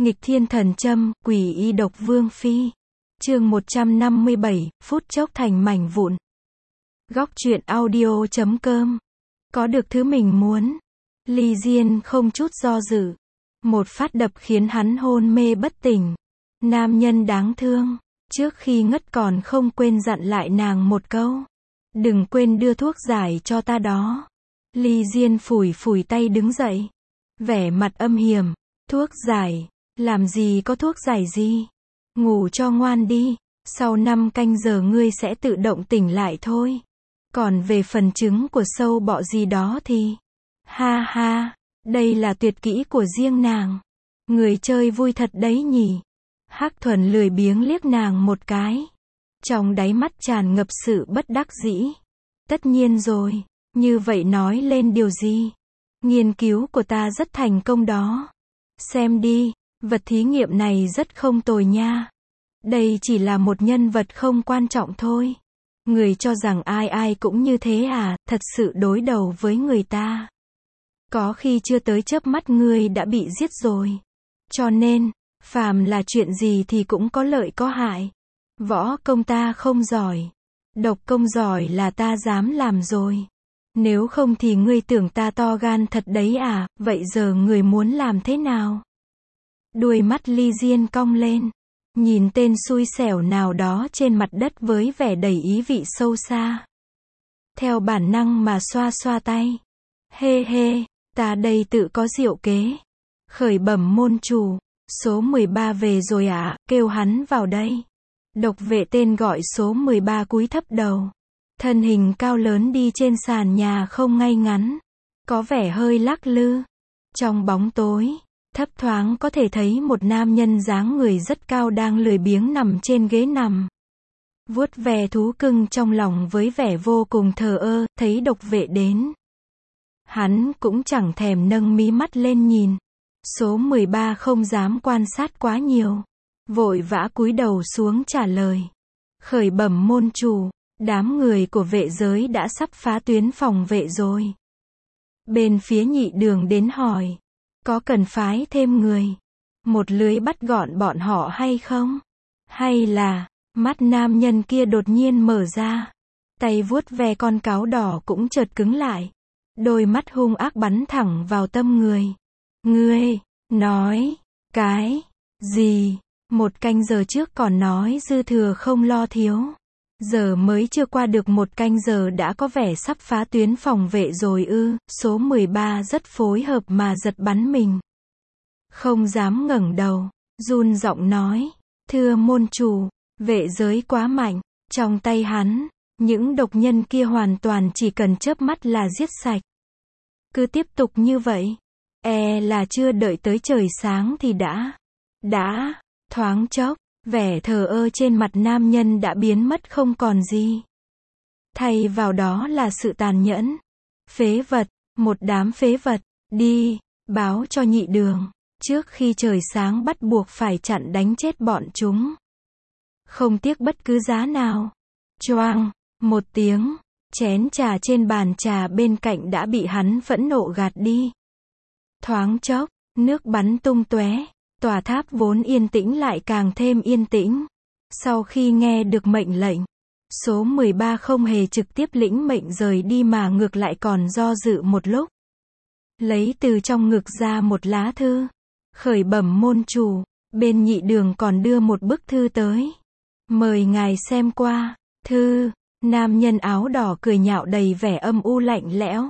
Nghịch thiên thần châm, quỷ y độc vương phi. Chương 157, phút chốc thành mảnh vụn. Góc truyện audio.com. Có được thứ mình muốn. Ly Diên không chút do dự. Một phát đập khiến hắn hôn mê bất tỉnh. Nam nhân đáng thương. Trước khi ngất còn không quên dặn lại nàng một câu. Đừng quên đưa thuốc giải cho ta đó. Ly Diên phủi phủi tay đứng dậy. Vẻ mặt âm hiểm. Thuốc giải. Làm gì có thuốc giải gì. Ngủ cho ngoan đi. Sau 5 canh giờ ngươi sẽ tự động tỉnh lại thôi. Còn về phần trứng của sâu bọ gì đó thì... Ha ha, đây là tuyệt kỹ của riêng nàng. Người chơi vui thật đấy nhỉ. Hắc Thuần lười biếng liếc nàng một cái. Trong đáy mắt tràn ngập sự bất đắc dĩ. Tất nhiên rồi, như vậy nói lên điều gì? Nghiên cứu của ta rất thành công đó. Xem đi, vật thí nghiệm này rất không tồi nha. Đây chỉ là một nhân vật không quan trọng thôi. Người cho rằng ai ai cũng như thế à, thật sự đối đầu với người ta. Có khi chưa tới chớp mắt ngươi đã bị giết rồi. Cho nên, phàm là chuyện gì thì cũng có lợi có hại. Võ công ta không giỏi. Độc công giỏi là ta dám làm rồi. Nếu không thì ngươi tưởng ta to gan thật đấy à, vậy giờ người muốn làm thế nào? Đuôi mắt Ly Diên cong lên. Nhìn tên xui xẻo nào đó trên mặt đất với vẻ đầy ý vị sâu xa. Theo bản năng mà xoa xoa tay. Hê hê, ta đây tự có diệu kế. Khởi bẩm môn chủ, số 13 về rồi ạ, kêu hắn vào đây. Độc vệ tên gọi số 13 cúi thấp đầu. Thân hình cao lớn đi trên sàn nhà không ngay ngắn. Có vẻ hơi lắc lư. Trong bóng tối, thấp thoáng có thể thấy một nam nhân dáng người rất cao đang lười biếng nằm trên ghế nằm. Vuốt ve thú cưng trong lòng với vẻ vô cùng thờ ơ, thấy độc vệ đến. Hắn cũng chẳng thèm nâng mí mắt lên nhìn. Số 13 không dám quan sát quá nhiều. Vội vã cúi đầu xuống trả lời. Khởi bẩm môn chủ, đám người của vệ giới đã sắp phá tuyến phòng vệ rồi. Bên phía nhị đường đến hỏi. Có cần phái thêm người? Một lưới bắt gọn bọn họ hay không? Hay là, mắt nam nhân kia đột nhiên mở ra. Tay vuốt ve con cáo đỏ cũng chợt cứng lại. Đôi mắt hung ác bắn thẳng vào tâm người. Ngươi, nói, cái, gì? 1 canh giờ trước còn nói dư thừa không lo thiếu. Giờ mới chưa qua được 1 canh giờ đã có vẻ sắp phá tuyến phòng vệ rồi ư? Số 13 rất phối hợp mà giật bắn mình. Không dám ngẩng đầu, run giọng nói. Thưa môn chủ, vệ giới quá mạnh. Trong tay hắn, những độc nhân kia hoàn toàn chỉ cần chớp mắt là giết sạch. Cứ tiếp tục như vậy, e là chưa đợi tới trời sáng thì đã, thoáng chốc, vẻ thờ ơ trên mặt nam nhân đã biến mất không còn gì. Thay vào đó là sự tàn nhẫn. Phế vật, một đám phế vật, đi, báo cho nhị đường. Trước khi trời sáng bắt buộc phải chặn đánh chết bọn chúng. Không tiếc bất cứ giá nào. Choang, một tiếng, chén trà trên bàn trà bên cạnh đã bị hắn phẫn nộ gạt đi. Thoáng chốc, nước bắn tung tóe. Tòa tháp vốn yên tĩnh lại càng thêm yên tĩnh. Sau khi nghe được mệnh lệnh, số 13 không hề trực tiếp lĩnh mệnh rời đi mà ngược lại còn do dự một lúc. Lấy từ trong ngực ra một lá thư. Khởi bẩm môn chủ, bên nhị đường còn đưa một bức thư tới. Mời ngài xem qua. Thư, nam nhân áo đỏ cười nhạo đầy vẻ âm u lạnh lẽo.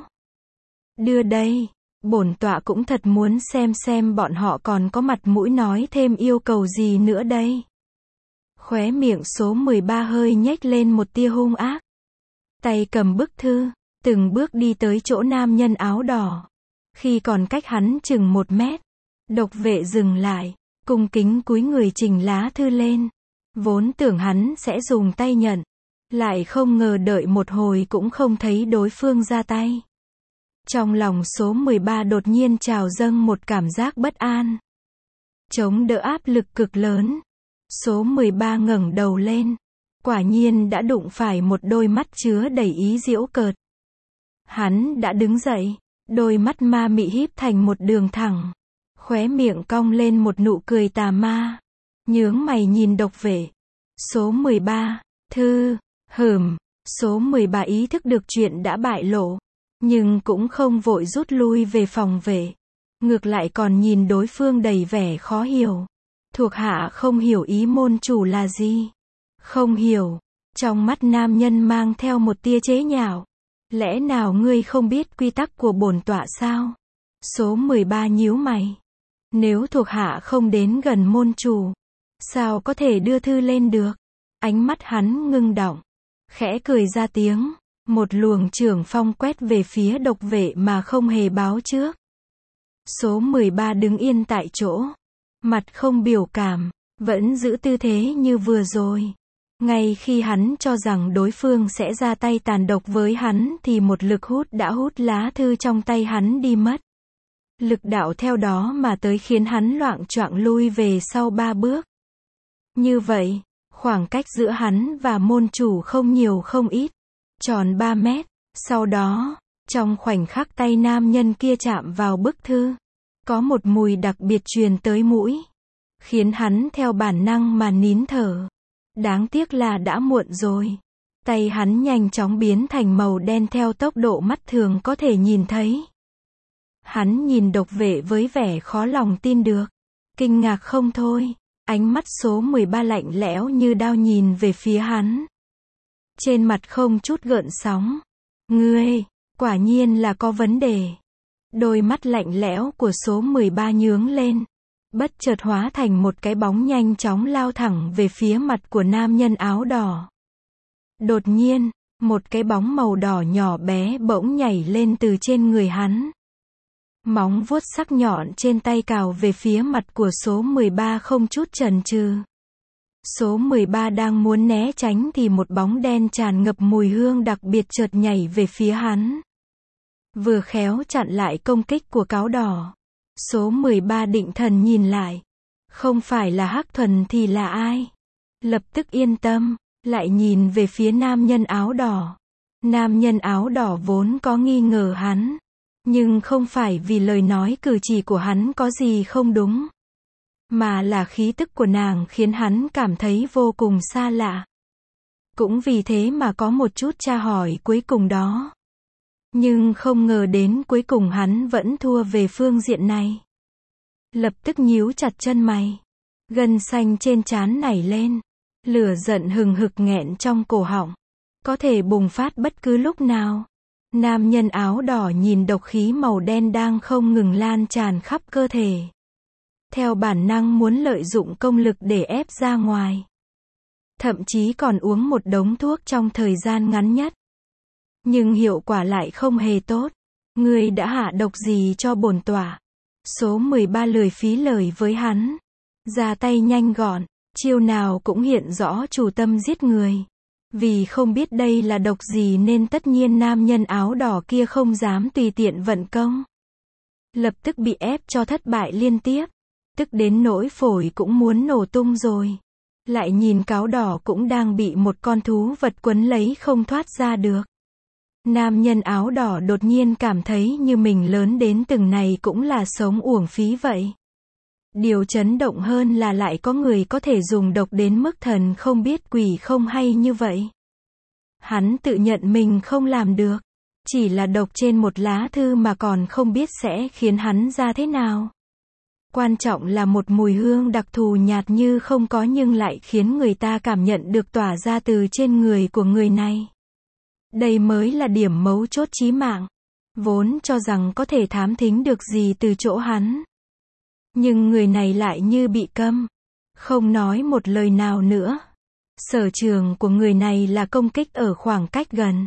Đưa đây. Bổn tọa cũng thật muốn xem bọn họ còn có mặt mũi nói thêm yêu cầu gì nữa đây. Khóe miệng số 13 hơi nhếch lên một tia hung ác. Tay cầm bức thư, từng bước đi tới chỗ nam nhân áo đỏ. Khi còn cách hắn chừng 1 mét, độc vệ dừng lại, cung kính cúi người trình lá thư lên. Vốn tưởng hắn sẽ dùng tay nhận, lại không ngờ đợi một hồi cũng không thấy đối phương ra tay. Trong lòng số 13 đột nhiên trào dâng một cảm giác bất an. Chống đỡ áp lực cực lớn. Số 13 ngẩng đầu lên. Quả nhiên đã đụng phải một đôi mắt chứa đầy ý giễu cợt. Hắn đã đứng dậy. Đôi mắt ma mị híp thành một đường thẳng. Khóe miệng cong lên một nụ cười tà ma. Nhướng mày nhìn độc vệ. Số 13, thư, số 13 ý thức được chuyện đã bại lộ. Nhưng cũng không vội rút lui về phòng vệ. Ngược lại còn nhìn đối phương đầy vẻ khó hiểu. Thuộc hạ không hiểu ý môn chủ là gì. Không hiểu. Trong mắt nam nhân mang theo một tia chế nhạo. Lẽ nào ngươi không biết quy tắc của bổn tọa sao? Số 13 nhíu mày. Nếu thuộc hạ không đến gần môn chủ, sao có thể đưa thư lên được? Ánh mắt hắn ngưng đọng. Khẽ cười ra tiếng. Một luồng trưởng phong quét về phía độc vệ mà không hề báo trước. Số 13 đứng yên tại chỗ. Mặt không biểu cảm. Vẫn giữ tư thế như vừa rồi. Ngay khi hắn cho rằng đối phương sẽ ra tay tàn độc với hắn thì một lực hút đã hút lá thư trong tay hắn đi mất. Lực đạo theo đó mà tới khiến hắn loạng choạng lui về sau 3 bước. Như vậy, khoảng cách giữa hắn và môn chủ không nhiều không ít. Tròn 3 mét. Sau đó, trong khoảnh khắc tay nam nhân kia chạm vào bức thư, có một mùi đặc biệt truyền tới mũi, khiến hắn theo bản năng mà nín thở. Đáng tiếc là đã muộn rồi. Tay hắn nhanh chóng biến thành màu đen theo tốc độ mắt thường có thể nhìn thấy. Hắn nhìn độc vệ với vẻ khó lòng tin được. Kinh ngạc không thôi. Ánh mắt số 13 lạnh lẽo như đao nhìn về phía hắn. Trên mặt không chút gợn sóng. Ngươi, quả nhiên là có vấn đề. Đôi mắt lạnh lẽo của số 13 nhướng lên. Bất chợt hóa thành một cái bóng nhanh chóng lao thẳng về phía mặt của nam nhân áo đỏ. Đột nhiên, một cái bóng màu đỏ nhỏ bé bỗng nhảy lên từ trên người hắn. Móng vuốt sắc nhọn trên tay cào về phía mặt của số 13 không chút chần chừ. Số 13 đang muốn né tránh thì một bóng đen tràn ngập mùi hương đặc biệt chợt nhảy về phía hắn. Vừa khéo chặn lại công kích của cáo đỏ. Số 13 định thần nhìn lại. Không phải là Hắc Thuần thì là ai? Lập tức yên tâm, lại nhìn về phía nam nhân áo đỏ. Nam nhân áo đỏ vốn có nghi ngờ hắn. Nhưng không phải vì lời nói cử chỉ của hắn có gì không đúng. Mà là khí tức của nàng khiến hắn cảm thấy vô cùng xa lạ. Cũng vì thế mà có một chút tra hỏi cuối cùng đó. Nhưng không ngờ đến cuối cùng hắn vẫn thua về phương diện này. Lập tức nhíu chặt chân mày. Gân xanh trên trán nảy lên. Lửa giận hừng hực nghẹn trong cổ họng. Có thể bùng phát bất cứ lúc nào. Nam nhân áo đỏ nhìn độc khí màu đen đang không ngừng lan tràn khắp cơ thể. Theo bản năng muốn lợi dụng công lực để ép ra ngoài. Thậm chí còn uống một đống thuốc trong thời gian ngắn nhất. Nhưng hiệu quả lại không hề tốt. Ngươi đã hạ độc gì cho bổn tọa? Số 13 lười phí lời với hắn. Ra tay nhanh gọn, chiêu nào cũng hiện rõ chủ tâm giết người. Vì không biết đây là độc gì nên tất nhiên nam nhân áo đỏ kia không dám tùy tiện vận công. Lập tức bị ép cho thất bại liên tiếp. Tức đến nỗi phổi cũng muốn nổ tung rồi. Lại nhìn cáo đỏ cũng đang bị một con thú vật quấn lấy không thoát ra được. Nam nhân áo đỏ đột nhiên cảm thấy như mình lớn đến từng này cũng là sống uổng phí vậy. Điều chấn động hơn là lại có người có thể dùng độc đến mức thần không biết quỷ không hay như vậy. Hắn tự nhận mình không làm được. Chỉ là độc trên một lá thư mà còn không biết sẽ khiến hắn ra thế nào. Quan trọng là một mùi hương đặc thù nhạt như không có nhưng lại khiến người ta cảm nhận được tỏa ra từ trên người của người này. Đây mới là điểm mấu chốt chí mạng. Vốn cho rằng có thể thám thính được gì từ chỗ hắn. Nhưng người này lại như bị câm. Không nói một lời nào nữa. Sở trường của người này là công kích ở khoảng cách gần.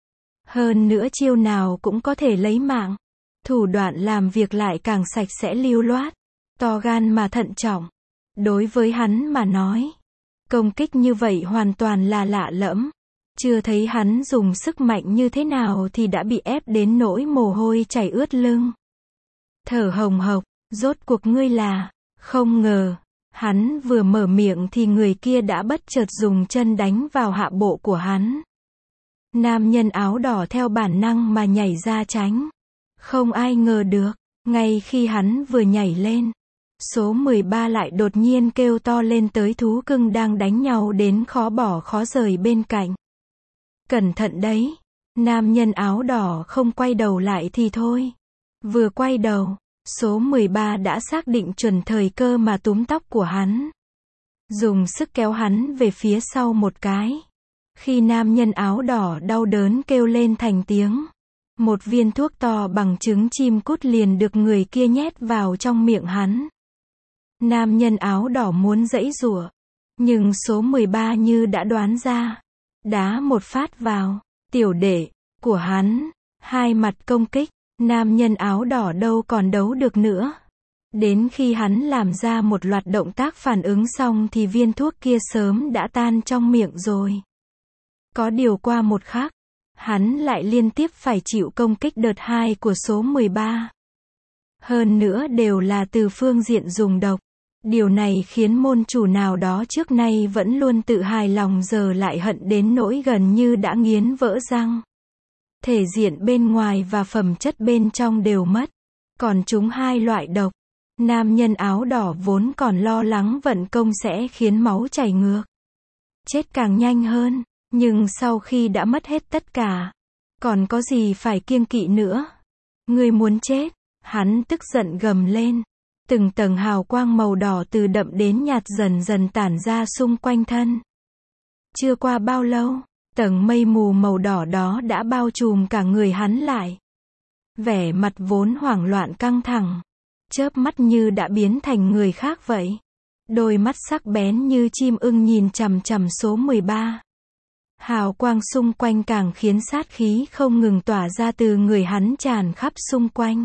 Hơn nữa chiêu nào cũng có thể lấy mạng. Thủ đoạn làm việc lại càng sạch sẽ lưu loát. To gan mà thận trọng. Đối với hắn mà nói. Công kích như vậy hoàn toàn là lạ lẫm. Chưa thấy hắn dùng sức mạnh như thế nào thì đã bị ép đến nỗi mồ hôi chảy ướt lưng. Thở hồng hộc, rốt cuộc ngươi là, không ngờ, hắn vừa mở miệng thì người kia đã bất chợt dùng chân đánh vào hạ bộ của hắn. Nam nhân áo đỏ theo bản năng mà nhảy ra tránh. Không ai ngờ được, Ngay khi hắn vừa nhảy lên, số 13 lại đột nhiên kêu to lên tới thú cưng đang đánh nhau đến khó bỏ khó rời bên cạnh. Cẩn thận đấy! Nam nhân áo đỏ không quay đầu lại thì thôi. Vừa quay đầu, số 13 đã xác định chuẩn thời cơ mà túm tóc của hắn. Dùng sức kéo hắn về phía sau một cái. Khi nam nhân áo đỏ đau đớn kêu lên thành tiếng, một viên thuốc to bằng trứng chim cút liền được người kia nhét vào trong miệng hắn. Nam nhân áo đỏ muốn giãy giụa, nhưng số 13 như đã đoán ra, đá một phát vào tiểu đệ của hắn, hai mặt công kích, nam nhân áo đỏ đâu còn đấu được nữa. Đến khi hắn làm ra một loạt động tác phản ứng xong thì viên thuốc kia sớm đã tan trong miệng rồi. Có điều qua một khắc, hắn lại liên tiếp phải chịu công kích đợt 2 của số 13. Hơn nữa đều là từ phương diện dùng độc. Điều này khiến môn chủ nào đó trước nay vẫn luôn tự hài lòng giờ lại hận đến nỗi gần như đã nghiến vỡ răng. Thể diện bên ngoài và phẩm chất bên trong đều mất. Còn chúng hai loại độc. Nam nhân áo đỏ vốn còn lo lắng vận công sẽ khiến máu chảy ngược. Chết càng nhanh hơn. Nhưng sau khi đã mất hết tất cả, còn có gì phải kiêng kỵ nữa? Ngươi muốn chết? Hắn tức giận gầm lên. Từng tầng hào quang màu đỏ từ đậm đến nhạt dần dần tản ra xung quanh thân. Chưa qua bao lâu, tầng mây mù màu đỏ đó đã bao trùm cả người hắn lại. Vẻ mặt vốn hoảng loạn căng thẳng, chớp mắt như đã biến thành người khác vậy. Đôi mắt sắc bén như chim ưng nhìn chằm chằm số 13. Hào quang xung quanh càng khiến sát khí không ngừng tỏa ra từ người hắn tràn khắp xung quanh.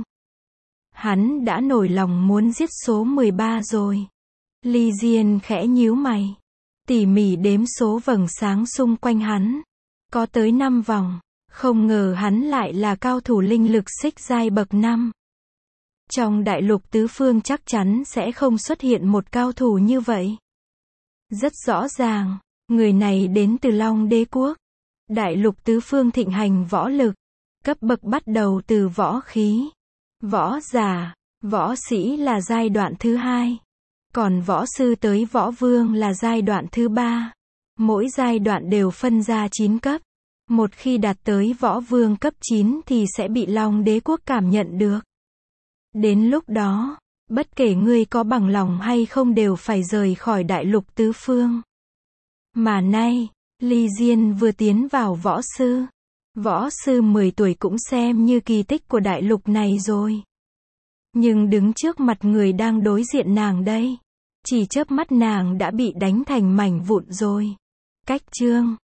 Hắn đã nổi lòng muốn giết số 13 rồi. Ly Diên khẽ nhíu mày, tỉ mỉ đếm số vầng sáng xung quanh hắn. Có tới 5 vòng, không ngờ hắn lại là cao thủ linh lực xích giai bậc 5. Trong đại lục tứ phương chắc chắn sẽ không xuất hiện một cao thủ như vậy. Rất rõ ràng, người này đến từ Long Đế Quốc. Đại lục tứ phương thịnh hành võ lực, cấp bậc bắt đầu từ võ khí, võ giả, võ sĩ là giai đoạn thứ 2. Còn võ sư tới võ vương là giai đoạn thứ 3. Mỗi giai đoạn đều phân ra 9 cấp. Một khi đạt tới võ vương cấp 9 thì sẽ bị Long Đế Quốc cảm nhận được. Đến lúc đó, bất kể ngươi có bằng lòng hay không đều phải rời khỏi đại lục tứ phương. Mà nay, Ly Diên vừa tiến vào võ sư. Võ sư 10 tuổi cũng xem như kỳ tích của đại lục này rồi. Nhưng đứng trước mặt người đang đối diện nàng đây, chỉ chớp mắt nàng đã bị đánh thành mảnh vụn rồi. Cách chương